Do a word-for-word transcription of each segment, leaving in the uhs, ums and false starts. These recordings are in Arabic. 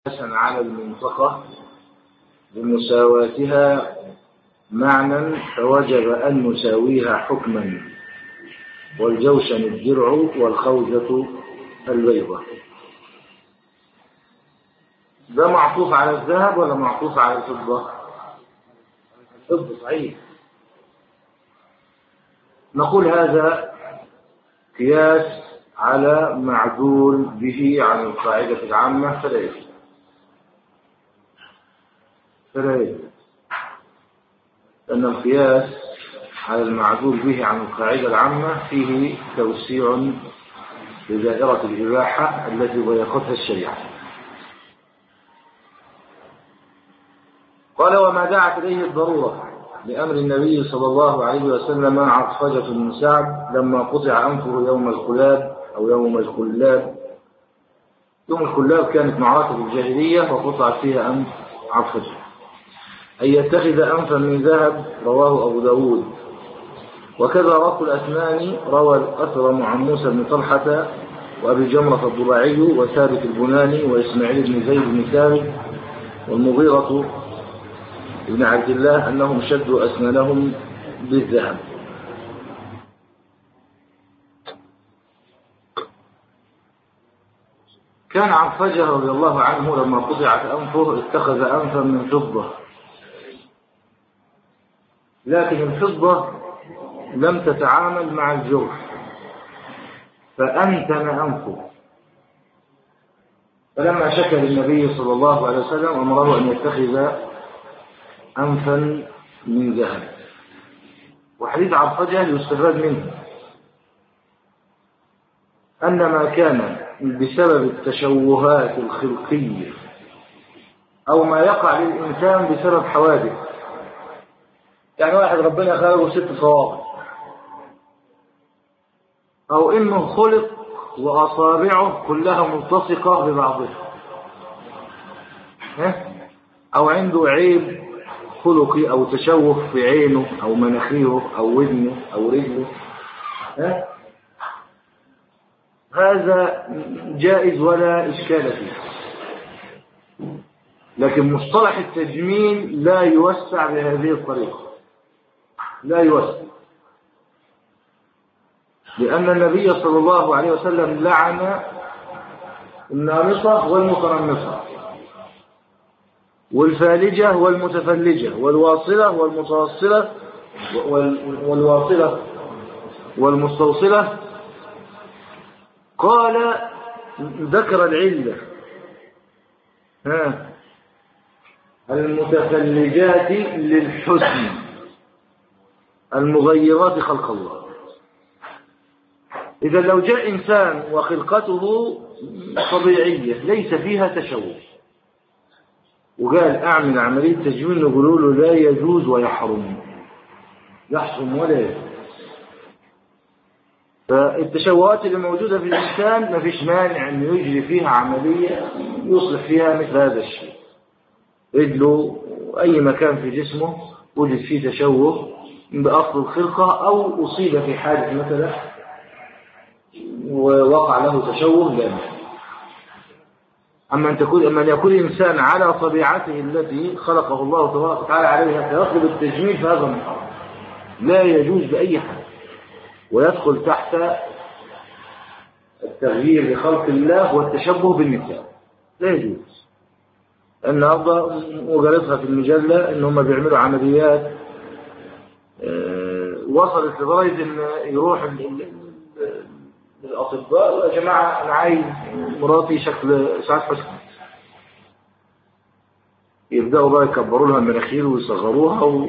على المنطقة بمساواتها معنى فوجب أن نساويها حكما، والجوشن الدرع والخوذة البيضة. ده معطوف على الذهب ولا معطوف على الفضة؟ الفضة صحيح. نقول هذا قياس على معدول به عن القاعدة العامة فلا يجوز فلا يجوز لأن القياس على المعدول به عن القاعدة العامة فيه توسيع لدائرة الإباحة التي ضيقتها الشريعة. قال: وما دعت إليه الضرورة لأمر النبي صلى الله عليه وسلم عطفجة بن سعد لما قطع أنفه يوم الخلاب أو يوم الخلاب. يوم الخلاب كانت معركة الجاهلية وقطعت فيها أنف عطفجة، أن يتخذ أنفا من ذهب، رواه أبو داود. وكذا رق الأثمان روى الأثرم عن موسى بن طلحة وأبي جمرة الضباعي وثابت البناني وإسماعيل بن زيد بن ثابت والمغيرة ابن عبد الله أنهم شدوا أسنانهم بالذهب. كان عطفجة رضي الله عنه لما قطعت أنفه اتخذ أنفا من فضة، لكن الفضة لم تتعامل مع الجرح فأنتن أنفه، فلما شكى للنبي صلى الله عليه وسلم أمره أن يتخذ أنفا من ذهب. وحديث عطفجة يستفاد منه أن ما كان بسبب التشوهات الخلقية أو ما يقع للإنسان بسبب حوادث، يعني واحد ربنا خلقه ست صوابع، أو إنه خلق وأصابعه كلها ملتصقة ببعضها، أو عنده عيب خلقي أو تشوه في عينه أو مناخيره أو ودنه أو رجله، هذا جائز ولا إشكال فيه. لكن مصطلح التجميل لا يوسع بهذه الطريقة، لا يوسع، لأن النبي صلى الله عليه وسلم لعن النامصة والمتنمصة والفالجة والمتفلجة والواصلة والمتوصلة والواصلة والمستوصلة. قال ذكر العلة: ها المتفلجات للحسن المغيرات خلق الله. إذا لو جاء إنسان وخلقته طبيعية ليس فيها تشوه وقال أعمل عملية تجميل، نقول له لا يجوز ويحرم، يحرم ولا يجوز. فالتشوهات اللي موجودة في الإنسان ما فيش مانع أن يجري فيها عملية يصلح فيها مثل هذا الشيء. رجله أي مكان في جسمه وجد فيه تشوه بأصل الخلقة أو أصيب في حادث مثلا ووقع له تشوه لا. أما أن تكون أما أن يكون الإنسان على طبيعته التي خلقه الله تبارك وتعالى عليها فيطلب التجميل فهذا محرم، لا يجوز بأي حال، ويدخل تحت التغيير لخلق الله والتشبه بالنساء، لا يجوز. النهارده وقالتها في المجلة إن هم بيعملوا عمليات وصلت لدرجة إن يروح الأطباء: يا جماعة أنا عايز مراتي شكل سعاد حسني، يبدأوا بقى يكبروا لها المناخير ويصغروها و...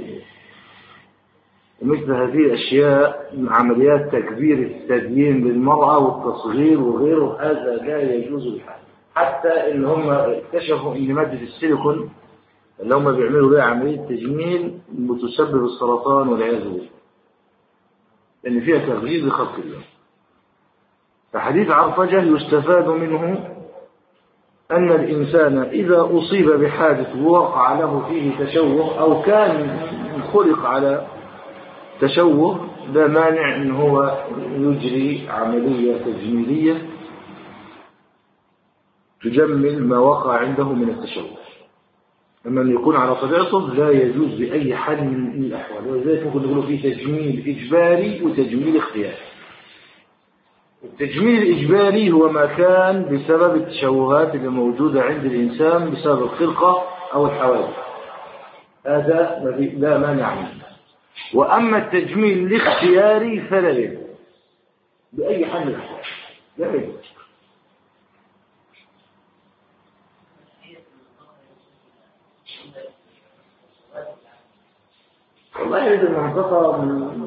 ومثل هذه الأشياء، عمليات تكبير التدين للمرأة والتصغير وغيره، هذا لا يجوز الحال. حتى إن هم اكتشفوا إن مادة السيليكون اللي هم بيعملوا بها عملية تجميل بتسبب السرطان والعياذ بالله، لأن فيها تغيير لخلق الله. فحديث عطفجة يستفاد منه أن الإنسان إذا أصيب بحادث ووقع له فيه تشوه أو كان خلق على تشوه لا مانع أن هو يجري عملية تجميلية تجمل ما وقع عنده من التشوه. أما أن يكون على طبيعته لا يجوز بأي حال من الأحوال، ولذلك ممكن نقول فيه تجميل إجباري وتجميل اختياري. التجميل الإجباري هو ما كان بسبب التشوهات اللي موجودة عند الإنسان بسبب الخلقة أو الحوادث، هذا لا مانع منه. وأما التجميل الاختياري فلا يجوز بأي حال من الأحوال، لا يجوز. والله هذه المنطقة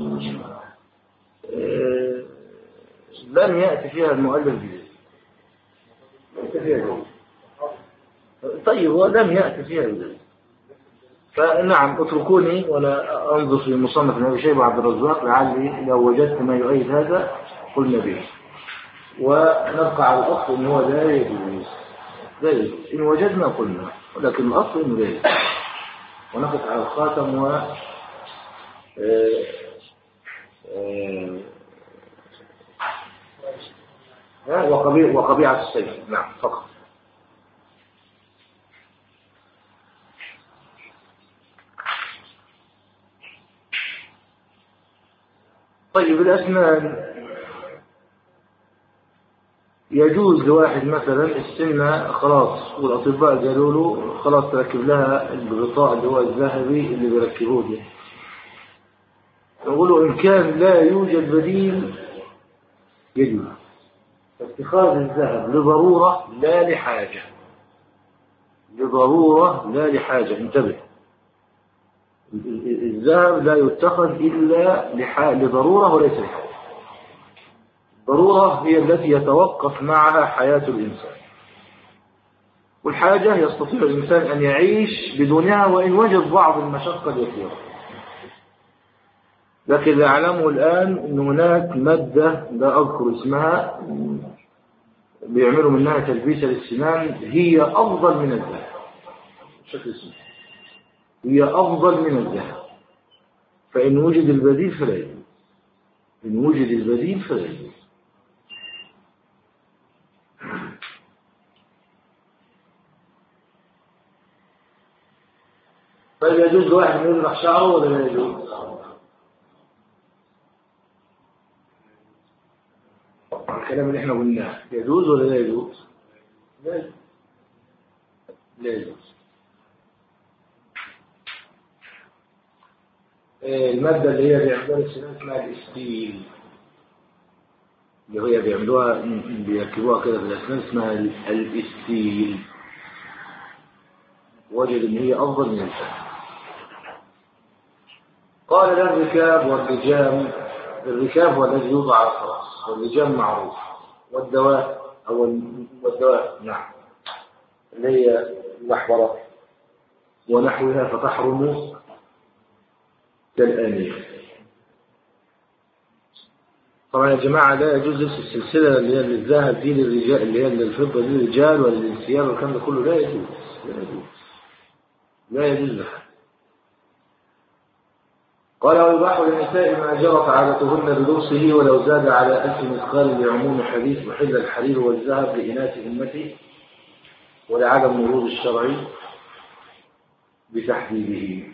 لم يأتي فيها المؤلف بذلك، ليس فيها ذلك. طيب ولم يأتي فيها بذلك، فنعم اتركوني ولا أنظر في مصنف ابن أبي شيبة عبد الرزاق لعلي لو وجدت ما يؤيد هذا قلنا به، ونبقى على الأصل إن هو لا يجوز. لا يجوز إن وجدنا قلنا، ولكن الأصل إنه لا يجوز. ونقف على الخاتم و وقبيع وقبيعة السيف. نعم فقط. طيب الأسنان يجوز لواحد مثلا السنة خلاص والأطباء قالوا له خلاص تركب لها الغطاء اللي هو الذهبي اللي بيركبوه ده، نقول إن كان لا يوجد بديل يجوز اتخاذ الذهب لضرورة لا لحاجة، لضرورة لا لحاجة. انتبه، الذهب لا يتخذ إلا لضرورة وليس لحاجة. الضرورة هي التي يتوقف معها حياة الإنسان، والحاجة يستطيع الإنسان أن يعيش بدونها وإن وجد بعض المشقة اليسيرة. لكن اللي أعلمه الآن أن هناك مادة لا أذكر اسمها بيعملوا منها تلبيسة للسنان، هي أفضل من الذهب بشكل اسمه، هي أفضل من الذهب. فإن وجد البديل فلا يجوز، إن وجد البديل فلا يجوز. طيب يجوز لواحد من يذبح شعره ولا لا يجوز؟ الكلام اللي احنا قلناه يجوز ولا لا يجوز؟ لا يجوز. لا يجوز. المادة اللي هي بيعملوها السنان اسمها الاستيل، اللي هي بيعملوها بيركبوها كده في الأسنان اسمها الاستيل، وجد ان هي أفضل من الذهب. قال لا الركاب واللجام. الركاب هو الذي يوضع على الفرس، واللجام معروف، والدواب أو والدواب نعم اللي هي المحبرة ونحوها فتحرم كالآنية. طبعا يا جماعة لا يجوز السلسلة اللي هي للذهب دي للرجال، اللي هي للفضة دي للرجال ولا للثياب والكلام ده كله لا يجوز، لا يجوز، لا يجوز لها. قال ويباح للنساء ما جرت عادتهن بلبسه ولو زاد على ألف مثقال لعموم حديث وحل الحرير والذهب لإناث أمته ولعدم ورود الشرع بتحديده.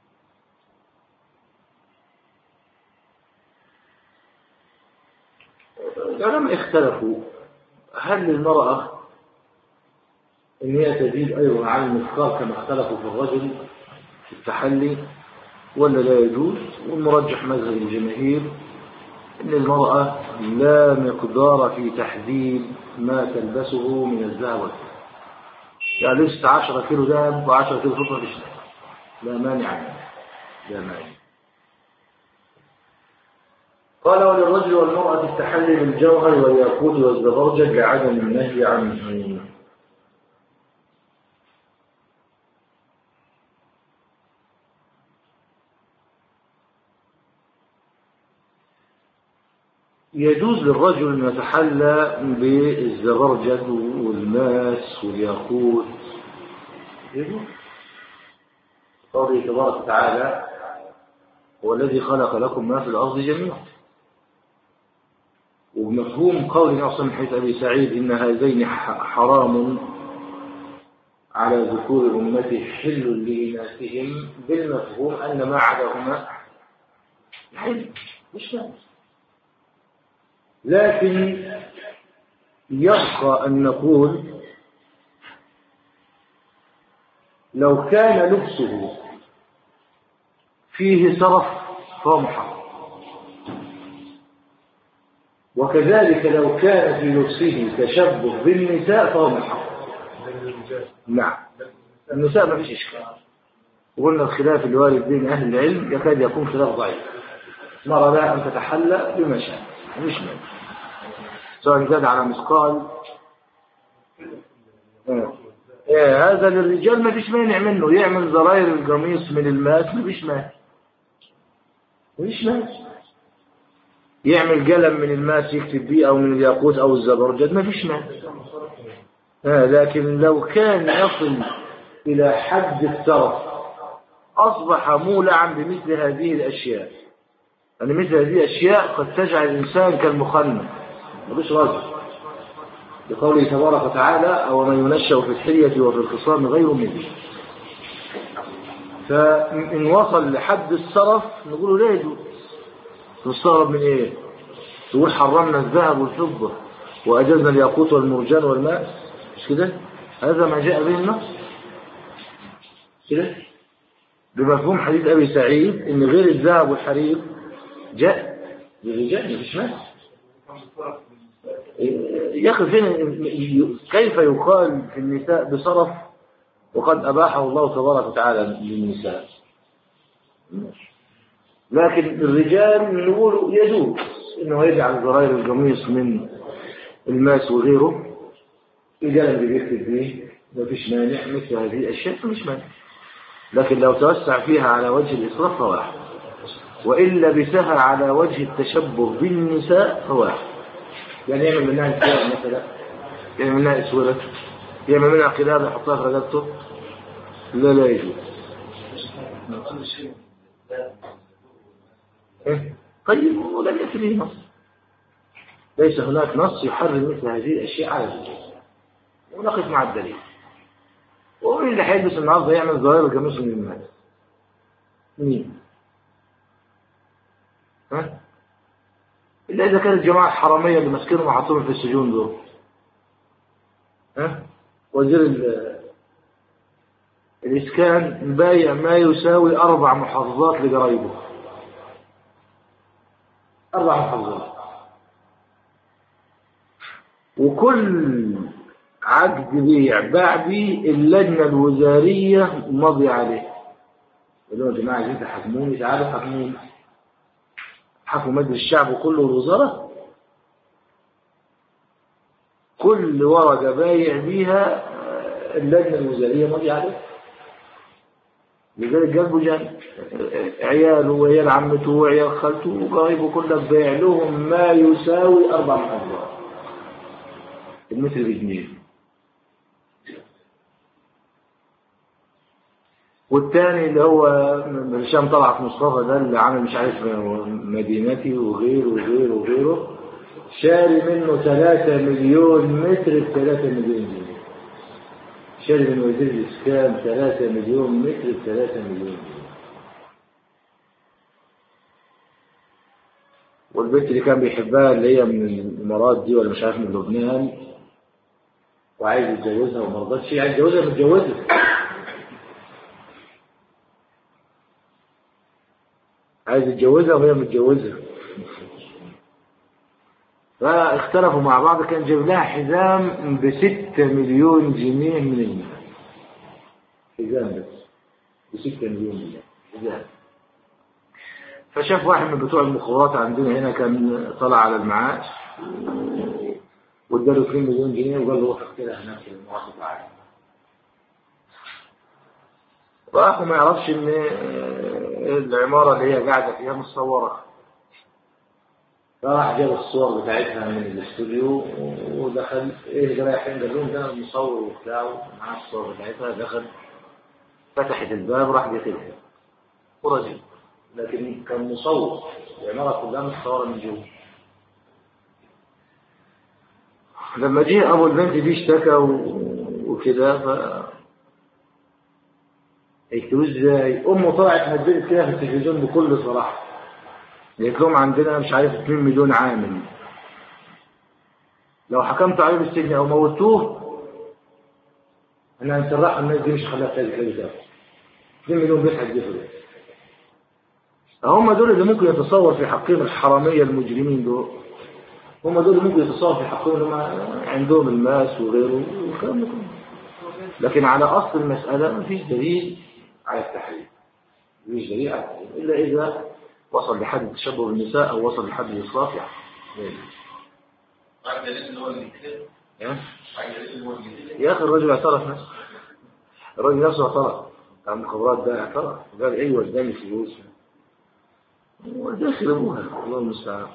العلماء اختلفوا هل للمرأة ان هي تزيد ايضا عن المثقال كما اختلفوا في الرجل في التحلي ولا لا يجوز. والمرجح مذهب الجماهير ان المرأة لا مقدار في تحديد ما تلبسه من الذهب والفضة، يعني لبست عشرة كيلو ذهب وعشرة كيلو فضة لا مانع منه، لا مانع. قال وللرجل والمرأة التحلي بالجوهر والياقوت والزبرجد لعدم النهي عنه. يجوز للرجل أن يتحلى بالزبرجد والماس والياقوت، يجوز. قوله تبارك وتعالى هو الذي خلق لكم ما في الأرض جميعا، ومفهوم قول ناصر من حيث أبي سعيد إن هذين حرام على ذكور أمته حل لإناثهم، بالمفهوم أن ما عداهما حل مش مال. لكن يبقى أن نقول لو كان لبسه فيه سرف فهو محرم، وكذلك لو كان في لبسه تشبه بالنساء فهو محرم. نعم النساء ما فيش إشكال، وقلنا الخلاف الوارد بين أهل العلم يكاد يكون خلاف ضعيف، مرة لا أن تتحلى بما شاء مش مال، سواء زاد على مثقال آه. إيه هذا للرجال ما فيش مانع منه، يعمل زراير القميص من الماس ما فيش مانع، ما فيش مانع، يعمل قلم من الماس يكتب بيه أو من الياقوت أو الزبرجد ما فيش مانع. آه لكن لو كان يصل إلى حد السرف أصبح مولعا بمثل هذه الأشياء، أن يعني مثل هذه الأشياء قد تجعل الإنسان كالمخنث ملوش رجل، بقوله تبارك وتعالى أو من ينشأ في الحلية وفي الخصام غير مبين. فإن وصل لحد السرف نقول لا يجوز. نستغرب من إيه؟ تقول حرمنا الذهب والفضة وأجزنا الياقوت والمرجان والماء، مش كده؟ هذا ما جاء به النص كده بمفهوم حديث أبي سعيد إن غير الذهب والحرير جاء للرجال مفيش مانع. يا أخي فين كيف يقال في النساء بصرف وقد أباحه الله تبارك وتعالى للنساء؟ لكن الرجال نقول يجوز إنه يجعل زراير القميص من الماس وغيره، القلم اللي بيكتب به ما فيش مانع، مثل هذه الأشياء مش مانع. لكن لو توسع فيها على وجه الإسراف فواحد، وإن لبسها على وجه التشبه بالنساء فواحد، يعني يعمل منها الثياب مثلا، يعمل منها اسوره، يعمل منها قلاب يحطها في رقبته، لا لا يجوز. إيه؟ طيب ولم يأتي به نص، ليس هناك نص يحرم مثل هذه الأشياء على الرجال، ونقف مع الدليل. ومين اللي هيلبس النهارده يعمل ظاهر القميص من الناس؟ مين؟ ها؟ إلا إذا كانت الجماعة الحرامية اللي ماسكينهم وحاطينهم في السجون دول. ها؟ وزير الإسكان مبايع ما يساوي أربع محافظات لقرايبه. أربع محافظات. وكل عقد بيع باع بيه اللجنة الوزارية مضي عليه. يقولوا يا جماعة عايزين تحكموني، تعالوا حكموني. حكموا مجلس الشعب كله والوزارة. كل ورقة بايع بيها اللجنة الوزارية مضي عليه. لذلك قلبه جان عياله وعيال عمته وعيال خالته وقرايبه كلها بايع لهم ما يساوي أربع محافظات. المتر بجنيه. والثاني اللي هو هشام طلعت مصطفى ده اللي عامل مش عارف مدينتي وغيره وغيره وغيره، شاري منه ثلاثة مليون متر بثلاثة مليون جنيه. شاري من وزير الإسكان ثلاثة مليون متر بثلاثة مليون جنيه. والبنت اللي كان بيحبها اللي هي من الإمارات دي ولا مش عارف من لبنان وعايز يتجوزها وما رضتش، عايز يتجوزها متجوزها. عايز يتجوزها وهي متجوزها. فاختلفوا مع بعض، كان جايب لها حزام بستة مليون جنيه من المال. حزام بس بستة مليون جنيه حزام. فشاف واحد من بتوع المخابرات عندنا هنا كان طلع على المعاش واداله اثنين مليون جنيه وقال له روح اختلها هناك في المواقف عادي. راح وما يعرفش ان العمارة اللي هي قاعدة فيها متصورة. فراح جاب الصور بتاعتها من الاستوديو ودخل ايه ده رايحين، قال لهم ده المصور وبتاعه معاه الصور بتاعتها. دخل فتحت الباب راح داخلها ورجل، لكن كان مصور العمارة كلها متصورة من جوه. لما جه أبو البنت دي اشتكى وكده ف يكتبوا ازاي؟ أمه طلعت هددت كده في التلفزيون بكل صراحة، قالت لهم عندنا مش عارف اتنين مليون عامل، لو حكمت عليه بالسجن أو موتوه أنا هنسرح الناس دي، مش هخليها تاجي كده. اتنين مليون بيت هتجيبوا هم دول اللي ممكن يتصور في حقهم الحرامية المجرمين دول، هم دول اللي ممكن يتصور في حقهم لما عندهم الماس وغيره والكلام ده كله. لكن على أصل المسألة مفيش دليل على التحريم، مفيش دليل على التحريم إلا إذا وصل لحد التشبه بالنساء أو وصل لحد الإسراف يعني. يا أخي الرجل اعترف نفسه، الرجل نفسه اعترف عن المخابرات ده، اعترف قال أيوة اداني فلوس وداخل أبوها الله المستعان.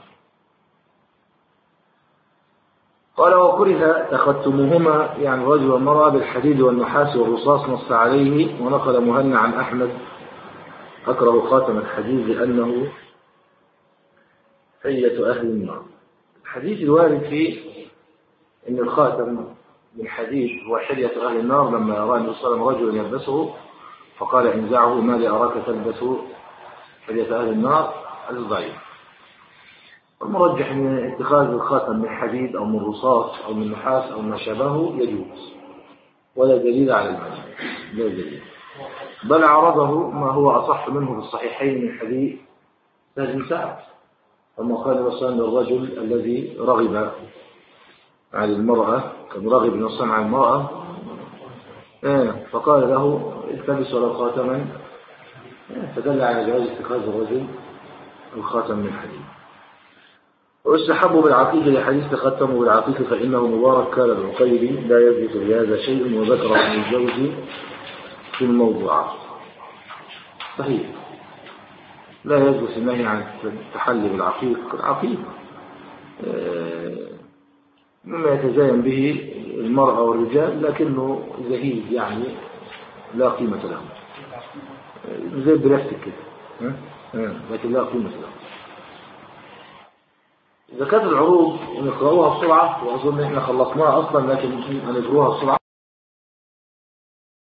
قال وكره تختمهما يعني الرجل والمرأة بالحديد والنحاس والرصاص، نص عليه. ونقل مهنا عن أحمد أكره خاتم الحديد لأنه حية أهل النار. الحديث الوارد فيه إن الخاتم من حديد هو حية أهل النار، لما رأى النبي صلى الله عليه وسلم رجلا يلبسه فقال انزعه ما لي أراك تلبسه حية أهل النار، هذا ضعيف. المرجح من اتخاذ الخاتم من حديد أو من رصاص أو من نحاس أو ما شابهه يجوز، ولا دليل على المنع، لا دليل. بل عرضه ما هو أصح منه في الصحيحين من حديث سهل بن سعد، لما قال وصان الرجل الذي رغب عن المرأة، كان رغب نصا عن المرأة فقال له التبس ولو خاتما، فدل على جواز اتخاذ الرجل الخاتم من حديد. ويستحب بالعقيق لحديث تختموا بالعقيق فإنه مبارك كان العقيلي لا يثبت بهذا شيء، وذكر ابن الجوزي في الموضوعات. صحيح لا يثبت النهي عن التحلي بالعقيق. العقيق مما يتزين به المرأة والرجال لكنه زهيد يعني لا قيمة له، زي بريفتك كده لكن لا قيمة له. إذا كانت العروض نقرأوها بسرعة، وأظن إحنا خلصناها أصلا لكن هنقرأوها بسرعة.